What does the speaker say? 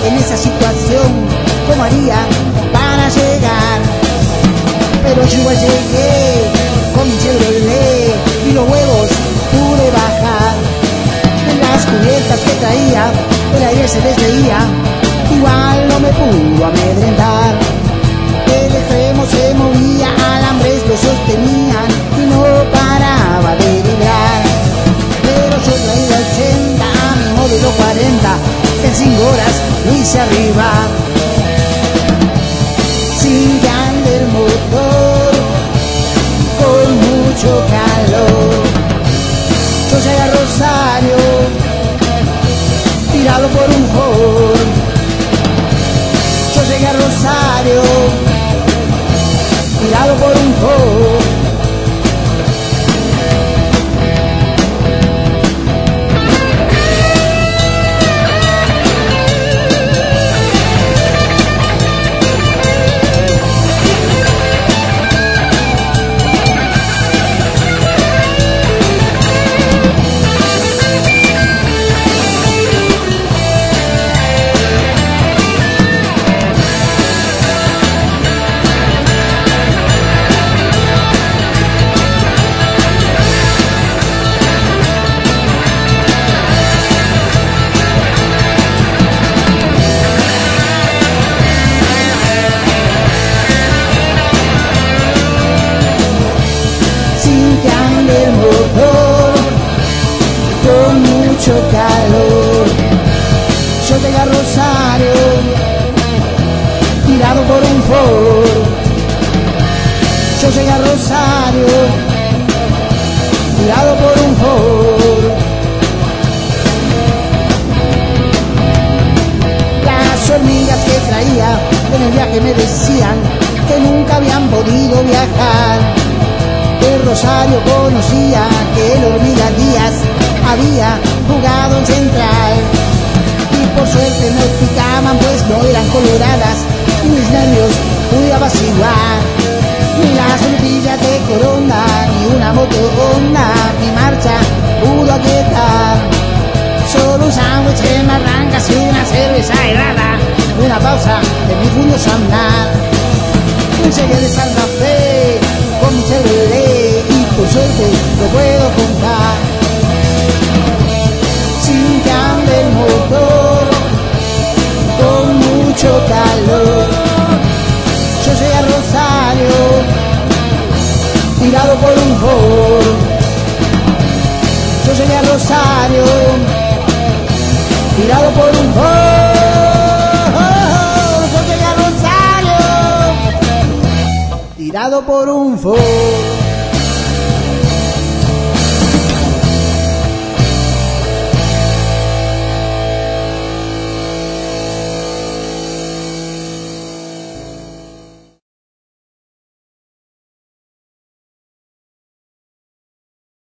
en esa situación, ¿cómo haría para llegar? Pero yo igual llegué con mi Chevrolet y los huevos pude bajar. En las cubiertas que traía, el aire se les veía, igual no me pudo amedrentar. El extremo se movía, alambres lo sostenían y no paraba de vibrar. Pero yo traía 80 a mi modelo 40, en 5 horas lo hice arriba. Sin que ande el motor, con mucho calor. Yo llegué a Rosario, tirado por un Ford. Yo llegué a Rosario, tirado por un Ford. El motor, con mucho calor. Yo llegué a Rosario, tirado por un Ford. Yo llegué a Rosario, tirado por un Ford. Las hormigas que traía en el viaje me decían que nunca habían podido viajar. De Rosario conocía que el Hormiga Díaz había jugado en Central. Y por suerte no picaban, pues no eran coloradas, y mis nervios pude apaciguar. Ni las frutillas de Corona, ni una moto Honda, mi marcha pudo aquietar. Solo un sándwich de marrancas y una cerveza helada, una pausa de mi furioso andar. Llegué de Santa Fe con mi Chevrolet y por suerte lo puedo contar. Sin que ande el motor, con mucho calor. Yo llegué a Rosario, tirado por un Ford. Yo llegué a Rosario, tirado por un Ford. Yo llegué a Rosario, tirado por un Ford.